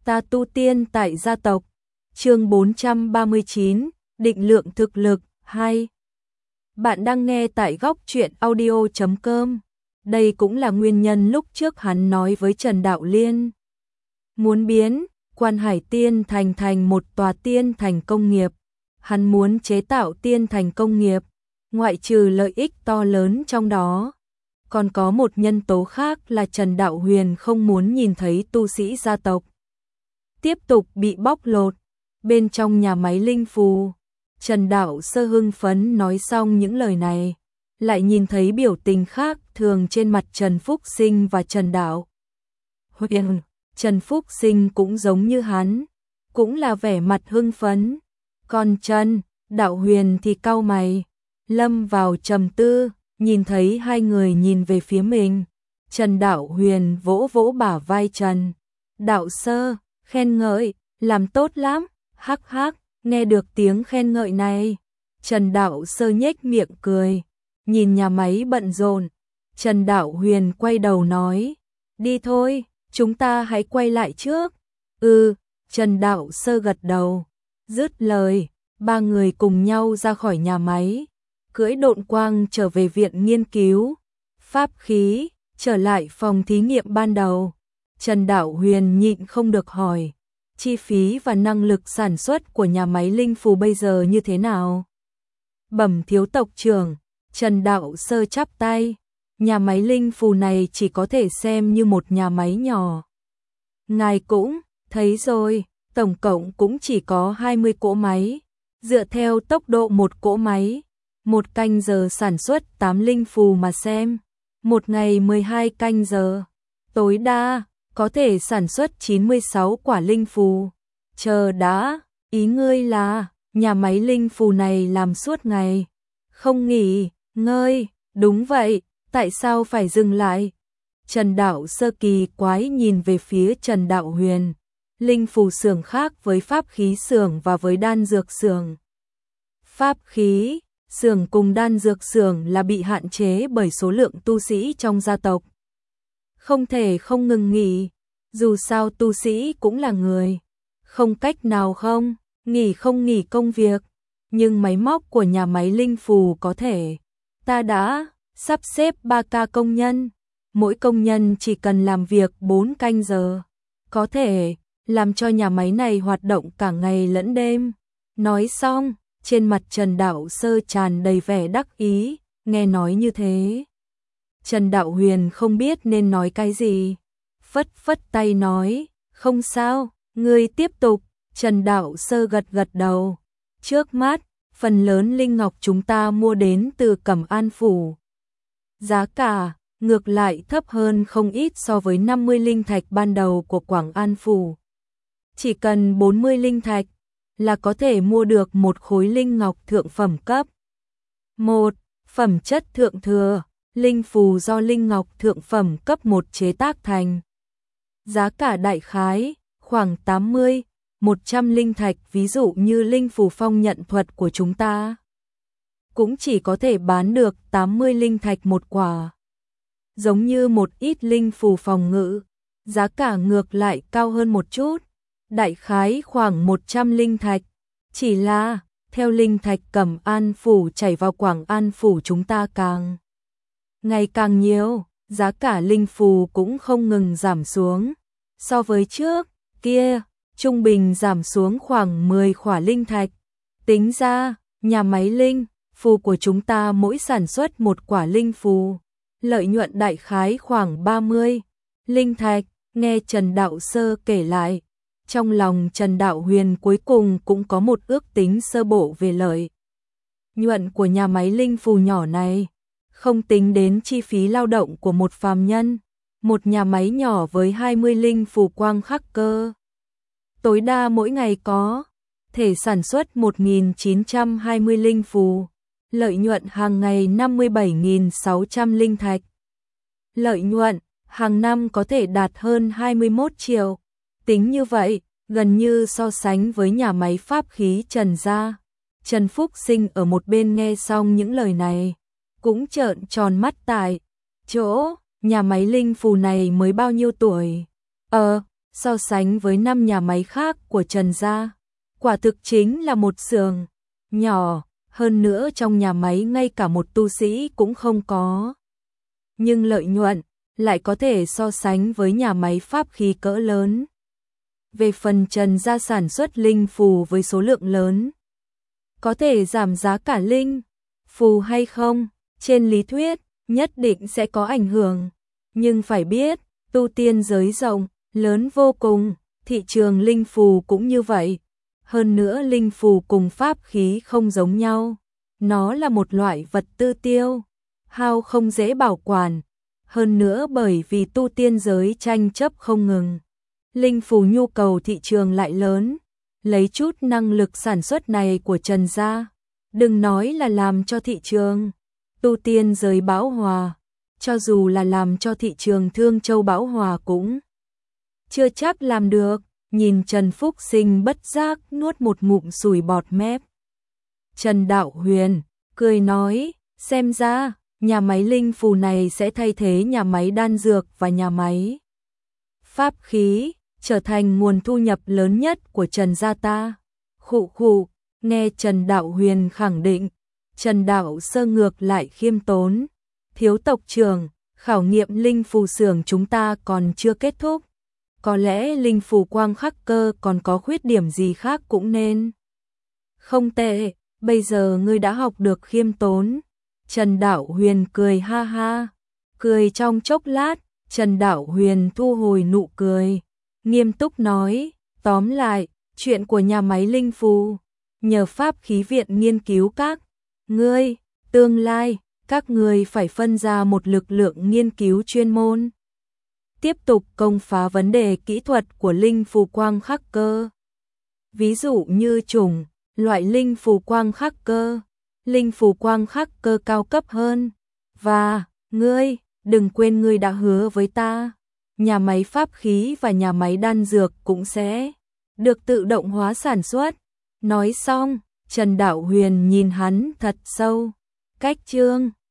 Ta tu tiên tại gia tộc. Chương 439, định lượng thực lực 2. Bạn đang nghe tại góc truyện audio.com. Đây cũng là nguyên nhân lúc trước hắn nói với Trần Đạo Liên. Muốn biến Quan Hải Tiên thành thành một tòa tiên thành công nghiệp. Hắn muốn chế tạo tiên thành công nghiệp, ngoại trừ lợi ích to lớn trong đó. Còn có một nhân tố khác là Trần Đạo Huyền không muốn nhìn thấy tu sĩ gia tộc tiếp tục bị bóc lột. Bên trong nhà máy linh phù, Trần Đạo Sơ hưng phấn nói xong những lời này, lại nhìn thấy biểu tình khác thường trên mặt Trần Phúc Sinh và Trần Đạo Huyền. Trần Phúc Sinh cũng giống như hắn, cũng là vẻ mặt hưng phấn. Còn Trần Đạo Huyền thì cau mày, lâm vào trầm tư. Nhìn thấy hai người nhìn về phía mình, Trần Đạo Huyền vỗ vỗ bả vai Trần Đạo Sơ, khen ngợi, làm tốt lắm, hắc hắc. Nghe được tiếng khen ngợi này, Trần Đạo Sơ nhếch miệng cười, nhìn nhà máy bận rộn. Trần Đạo Huyền quay đầu nói, đi thôi, chúng ta hãy quay lại trước. Trần Đạo Sơ gật đầu. Dứt lời, ba người cùng nhau ra khỏi nhà máy, cưỡi độn quang trở về viện nghiên cứu pháp khí, trở lại phòng thí nghiệm ban đầu. Trần Đạo Huyền nhịn không được hỏi, chi phí và năng lực sản xuất của nhà máy linh phù bây giờ như thế nào? Bẩm thiếu tộc trưởng, Trần Đạo Sơ chắp tay, nhà máy linh phù này chỉ có thể xem như một nhà máy nhỏ. Ngài cũng thấy rồi, tổng cộng cũng chỉ có 20 cỗ máy, dựa theo tốc độ một cỗ máy, một canh giờ sản xuất 8 linh phù mà xem, một ngày 12 canh giờ, tối đa có thể sản xuất 96 quả linh phù. Chờ đã, ý ngươi là nhà máy linh phù này làm suốt ngày, không nghỉ ngơi? Đúng vậy, tại sao phải dừng lại? Trần Đạo Sơ kỳ quái nhìn về phía Trần Đạo Huyền. Linh phù xưởng khác với pháp khí xưởng và với đan dược xưởng. Pháp khí xưởng cùng đan dược xưởng là bị hạn chế bởi số lượng tu sĩ trong gia tộc, không thể không ngừng nghỉ. Dù sao tu sĩ cũng là người, không cách nào không nghỉ công việc. Nhưng máy móc của nhà máy linh phù có thể. Ta đã sắp xếp 3 ca công nhân, mỗi công nhân chỉ cần làm việc 4 canh giờ, có thể làm cho nhà máy này hoạt động cả ngày lẫn đêm. Nói xong, trên mặt Trần Đạo Sơ tràn đầy vẻ đắc ý. Nghe nói như thế, Trần Đạo Huyền không biết nên nói cái gì, phất phất tay nói, không sao, ngươi tiếp tục. Trần Đạo Sơ gật gật đầu. Trước mắt, phần lớn linh ngọc chúng ta mua đến từ Cẩm An Phủ. Giá cả ngược lại thấp hơn không ít so với 50 linh thạch ban đầu của Quảng An Phủ. Chỉ cần 40 linh thạch là có thể mua được một khối linh ngọc thượng phẩm cấp 1, phẩm chất thượng thừa, linh phù do linh ngọc thượng phẩm cấp 1 chế tác thành. Giá cả đại khái khoảng 80, 100 linh thạch, ví dụ như linh phù phong nhận thuật của chúng ta cũng chỉ có thể bán được 80 linh thạch một quả. Giống như một ít linh phù phòng ngự, giá cả ngược lại cao hơn một chút, đại khái khoảng 100 linh thạch. Chỉ là, theo linh thạch Cẩm An Phủ chảy vào Quảng An Phủ chúng ta càng ngày càng nhiều, giá cả linh phù cũng không ngừng giảm xuống. So với trước kia, trung bình giảm xuống khoảng 10 khỏa linh thạch. Tính ra, nhà máy linh phù của chúng ta mỗi sản xuất một quả linh phù, lợi nhuận đại khái khoảng 30 linh thạch. Nghe Trần Đạo Sơ kể lại, trong lòng Trần Đạo Huyền cuối cùng cũng có một ước tính sơ bộ về lợi nhuận của nhà máy linh phù nhỏ này. Không tính đến chi phí lao động của một phàm nhân, một nhà máy nhỏ với 20 linh phù quang khắc cơ, tối đa mỗi ngày có thể sản xuất 1920 linh phù, lợi nhuận hàng ngày 57.600 linh thạch. Lợi nhuận hàng năm có thể đạt hơn 21 triệu. Tính như vậy, gần như so sánh với nhà máy pháp khí Trần gia. Trần Phúc Sinh ở một bên nghe xong những lời này, cũng trợn tròn mắt tại chỗ. Nhà máy linh phù này mới bao nhiêu tuổi? so sánh với 5 nhà máy khác của Trần gia, quả thực chính là một xưởng nhỏ, hơn nữa trong nhà máy ngay cả một tu sĩ cũng không có. Nhưng lợi nhuận lại có thể so sánh với nhà máy pháp khí cỡ lớn. Về phần Trần gia sản xuất linh phù với số lượng lớn, có thể giảm giá cả linh phù hay không, trên lý thuyết nhất định sẽ có ảnh hưởng, nhưng phải biết, tu tiên giới rộng, lớn vô cùng, thị trường linh phù cũng như vậy. Hơn nữa linh phù cùng pháp khí không giống nhau, nó là một loại vật tư tiêu hao không dễ bảo quản. Hơn nữa bởi vì tu tiên giới tranh chấp không ngừng, linh phù nhu cầu thị trường lại lớn, lấy chút năng lực sản xuất này của Trần gia, đừng nói là làm cho thị trường tu tiên giới bão hòa, cho dù là làm cho thị trường Thương Châu bão hòa cũng chưa chắc làm được. Nhìn Trần Phúc Sinh bất giác nuốt một ngụm sủi bọt mép. Trần Đạo Huyền cười nói, xem ra nhà máy linh phù này sẽ thay thế nhà máy đan dược và nhà máy pháp khí, trở thành nguồn thu nhập lớn nhất của Trần gia ta. Khụ khụ, nghe Trần Đạo Huyền khẳng định, Trần Đạo Sơ ngược lại khiêm tốn. Thiếu tộc trưởng, khảo nghiệm linh phù xưởng chúng ta còn chưa kết thúc. Có lẽ linh phù quang khắc cơ còn có khuyết điểm gì khác cũng nên. Không tệ, bây giờ ngươi đã học được khiêm tốn. Trần Đạo Huyền cười ha ha. Cười trong chốc lát, Trần Đạo Huyền thu hồi nụ cười. Nghiêm túc nói, tóm lại, chuyện của nhà máy linh phù, nhờ pháp khí viện nghiên cứu các ngươi, tương lai, các ngươi phải phân ra một lực lượng nghiên cứu chuyên môn. Tiếp tục công phá vấn đề kỹ thuật của linh phù quang khắc cơ. Ví dụ như chủng, loại linh phù quang khắc cơ, linh phù quang khắc cơ cao cấp hơn. Và, ngươi, đừng quên ngươi đã hứa với ta, nhà máy pháp khí và nhà máy đan dược cũng sẽ được tự động hóa sản xuất. Nói xong, Trần Đạo Huyền nhìn hắn thật sâu. Cách chương